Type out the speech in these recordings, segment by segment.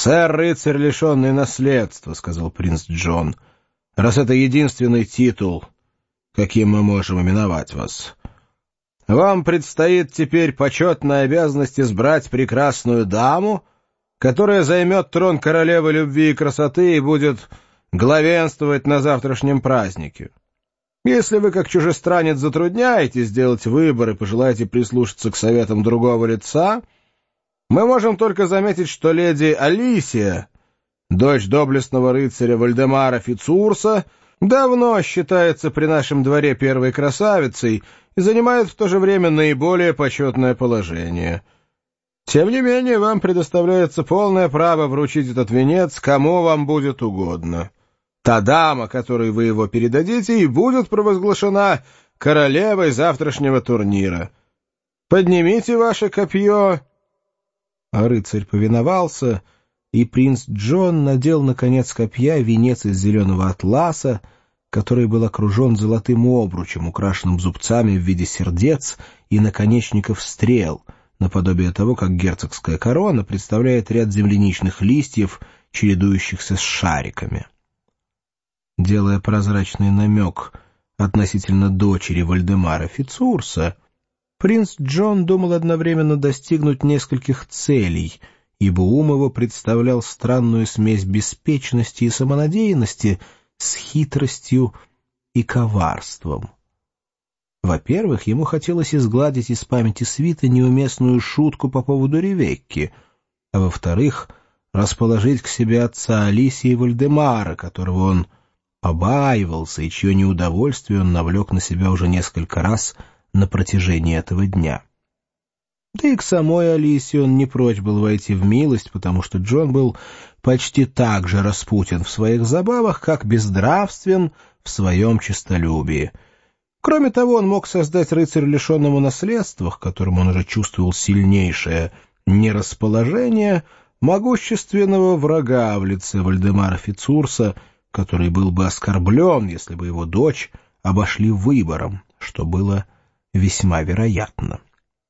«Сэр-рыцарь, лишенный наследства», — сказал принц Джон, — «раз это единственный титул, каким мы можем именовать вас. Вам предстоит теперь почетная обязанность избрать прекрасную даму, которая займет трон королевы любви и красоты и будет главенствовать на завтрашнем празднике. Если вы, как чужестранец, затрудняетесь сделать выбор и пожелаете прислушаться к советам другого лица, мы можем только заметить, что леди Алисия, дочь доблестного рыцаря Вальдемара Фицурса, давно считается при нашем дворе первой красавицей и занимает в то же время наиболее почетное положение. Тем не менее, вам предоставляется полное право вручить этот венец кому вам будет угодно. Та дама, которой вы его передадите, и будет провозглашена королевой завтрашнего турнира. Поднимите ваше копье». А рыцарь повиновался, и принц Джон надел на конец копья венец из зеленого атласа, который был окружен золотым обручем, украшенным зубцами в виде сердец и наконечников стрел, наподобие того, как герцогская корона представляет ряд земляничных листьев, чередующихся с шариками. Делая прозрачный намек относительно дочери Вальдемара Фицурса, принц Джон думал одновременно достигнуть нескольких целей, ибо ум его представлял странную смесь беспечности и самонадеянности с хитростью и коварством. Во-первых, ему хотелось изгладить из памяти свиты неуместную шутку по поводу Ревекки, а во-вторых, расположить к себе отца Алисии Вальдемара, которого он побаивался и чье неудовольствие он навлек на себя уже несколько раз на протяжении этого дня. Да и к самой Алисии он не прочь был войти в милость, потому что Джон был почти так же распутен в своих забавах, как безнравствен в своем честолюбии. Кроме того, он мог создать рыцарю, лишенному наследства, к которому он уже чувствовал сильнейшее нерасположение, могущественного врага в лице Вальдемара Фицурса, который был бы оскорблен, если бы его дочь обошли выбором, что было весьма вероятно.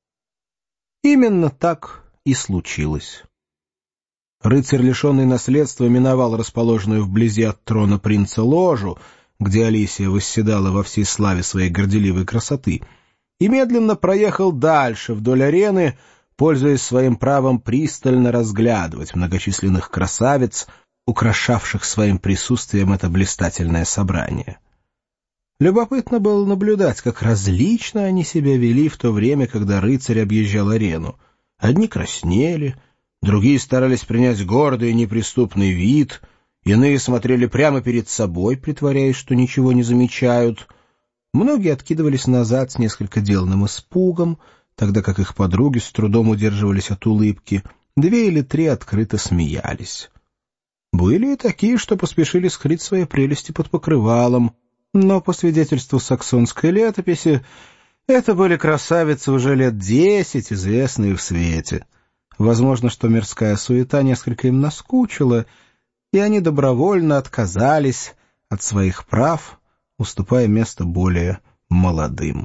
Именно так и случилось. Рыцарь, лишенный наследства, миновал расположенную вблизи от трона принца ложу, где Алисия восседала во всей славе своей горделивой красоты, и медленно проехал дальше вдоль арены, пользуясь своим правом пристально разглядывать многочисленных красавиц, украшавших своим присутствием это блистательное собрание. Любопытно было наблюдать, как различно они себя вели в то время, когда рыцарь объезжал арену. Одни краснели, другие старались принять гордый и неприступный вид, иные смотрели прямо перед собой, притворяясь, что ничего не замечают. Многие откидывались назад с несколько деланным испугом, тогда как их подруги с трудом удерживались от улыбки, 2 или 3 открыто смеялись. Были и такие, что поспешили скрыть свои прелести под покрывалом, но, по свидетельству саксонской летописи, это были красавицы уже лет 10, известные в свете. Возможно, что мирская суета несколько им наскучила, и они добровольно отказались от своих прав, уступая место более молодым.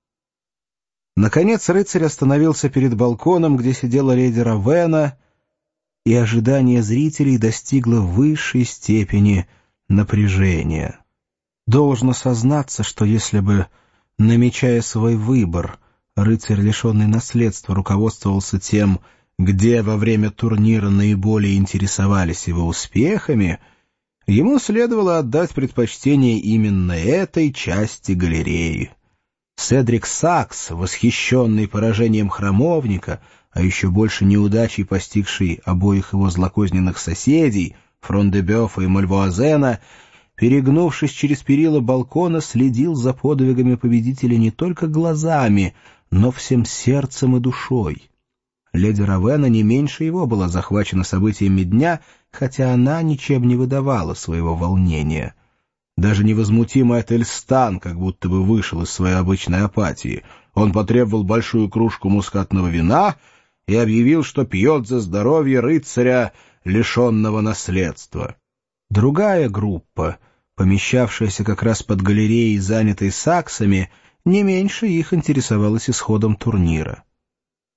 Наконец рыцарь остановился перед балконом, где сидела леди Равена, и ожидание зрителей достигло высшей степени напряжения. Должно сознаться, что если бы, намечая свой выбор, рыцарь, лишенный наследства, руководствовался тем, где во время турнира наиболее интересовались его успехами, ему следовало отдать предпочтение именно этой части галереи. Седрик Сакс, восхищенный поражением храмовника, а еще больше неудачей, постигшей обоих его злокозненных соседей, Фрон-де-Бёфа и Мальвуазена, перегнувшись через перила балкона, следил за подвигами победителя не только глазами, но всем сердцем и душой. Леди Равена не меньше его была захвачена событиями дня, хотя она ничем не выдавала своего волнения. Даже невозмутимый Ательстан как будто бы вышел из своей обычной апатии. Он потребовал большую кружку мускатного вина и объявил, что пьет за здоровье рыцаря, лишенного наследства. Другая группа, помещавшаяся как раз под галереей, занятой саксами, не меньше их интересовалась исходом турнира.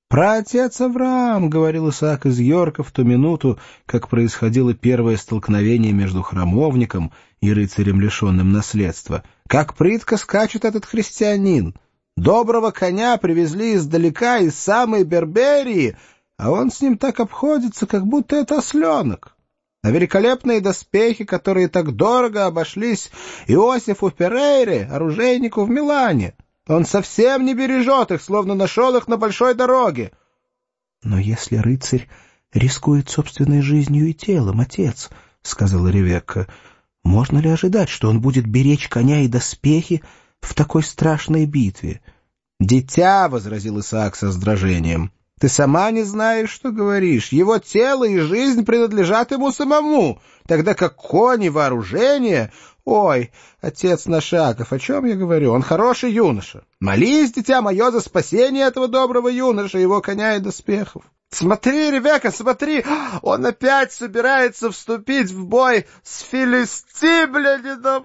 «Праотец Авраам», — говорил Исаак из Йорка в ту минуту, как происходило первое столкновение между храмовником и рыцарем, лишенным наследства. «Как прытко скачет этот христианин! Доброго коня привезли издалека, из самой Берберии, а он с ним так обходится, как будто это осленок. А великолепные доспехи, которые так дорого обошлись Иосифу Перейре, оружейнику в Милане, он совсем не бережет их, словно нашел их на большой дороге». «Но если рыцарь рискует собственной жизнью и телом, отец, — сказала Ревекка, — можно ли ожидать, что он будет беречь коня и доспехи в такой страшной битве?» «Дитя, — возразил Исаак с раздражением, — ты сама не знаешь, что говоришь. Его тело и жизнь принадлежат ему самому, тогда как конь и вооружение... Ой, отец Нашаков, о чем я говорю? Он хороший юноша. Молись, дитя мое, за спасение этого доброго юноши, его коня и доспехов. Смотри, Ревекка, смотри, он опять собирается вступить в бой с филистимлянином.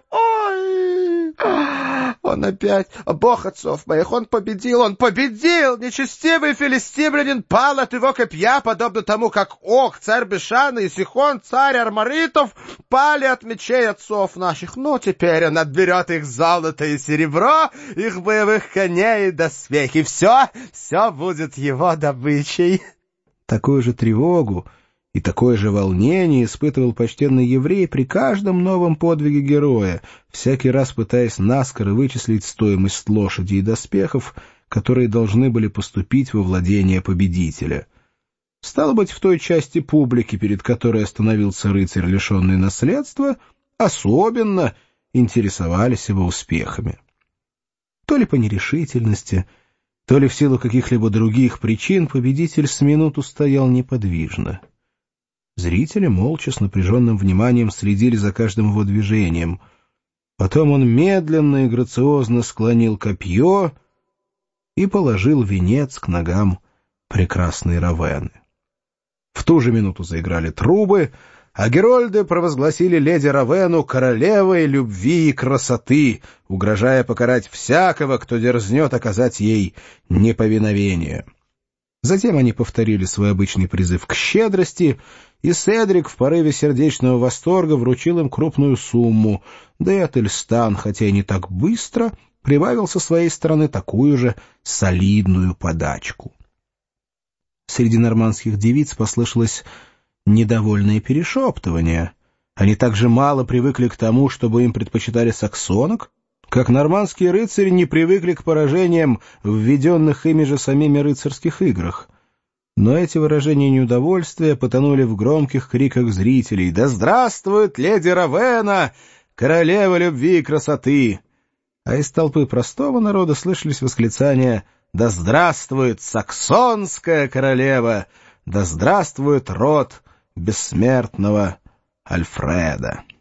Ой, он опять, бог отцов моих, он победил, нечестивый филистимлянин пал от его копья, подобно тому, как Ог, царь Бешана, и Сихон, царь Армаритов, пали от мечей отцов наших. Ну, теперь он отберет их золото и серебро, их боевых коней и доспехи. Все будет его добычей». Такую же тревогу и такое же волнение испытывал почтенный еврей при каждом новом подвиге героя, всякий раз пытаясь наскоро вычислить стоимость лошади и доспехов, которые должны были поступить во владение победителя. Стало быть, в той части публики, перед которой остановился рыцарь, лишенный наследства, особенно интересовались его успехами. То ли по нерешительности, то ли в силу каких-либо других причин победитель с минуту стоял неподвижно. Зрители молча с напряженным вниманием следили за каждым его движением. Потом он медленно и грациозно склонил копье и положил венец к ногам прекрасной Равенны. В ту же минуту заиграли трубы, а герольды провозгласили леди Равенну королевой любви и красоты, угрожая покарать всякого, кто дерзнет оказать ей неповиновение. Затем они повторили свой обычный призыв к щедрости, и Седрик в порыве сердечного восторга вручил им крупную сумму, да и Ательстан, хотя и не так быстро, прибавил со своей стороны такую же солидную подачку. Среди нормандских девиц послышалось недовольное перешептывание. Они так же мало привыкли к тому, чтобы им предпочитали саксонок, как нормандские рыцари не привыкли к поражениям, введенных ими же самими рыцарских играх. Но эти выражения неудовольствия потонули в громких криках зрителей: «Да здравствует леди Равенна, королева любви и красоты!» А из толпы простого народа слышались восклицания: «Да здравствует саксонская королева! Да здравствует род бессмертного Альфреда!»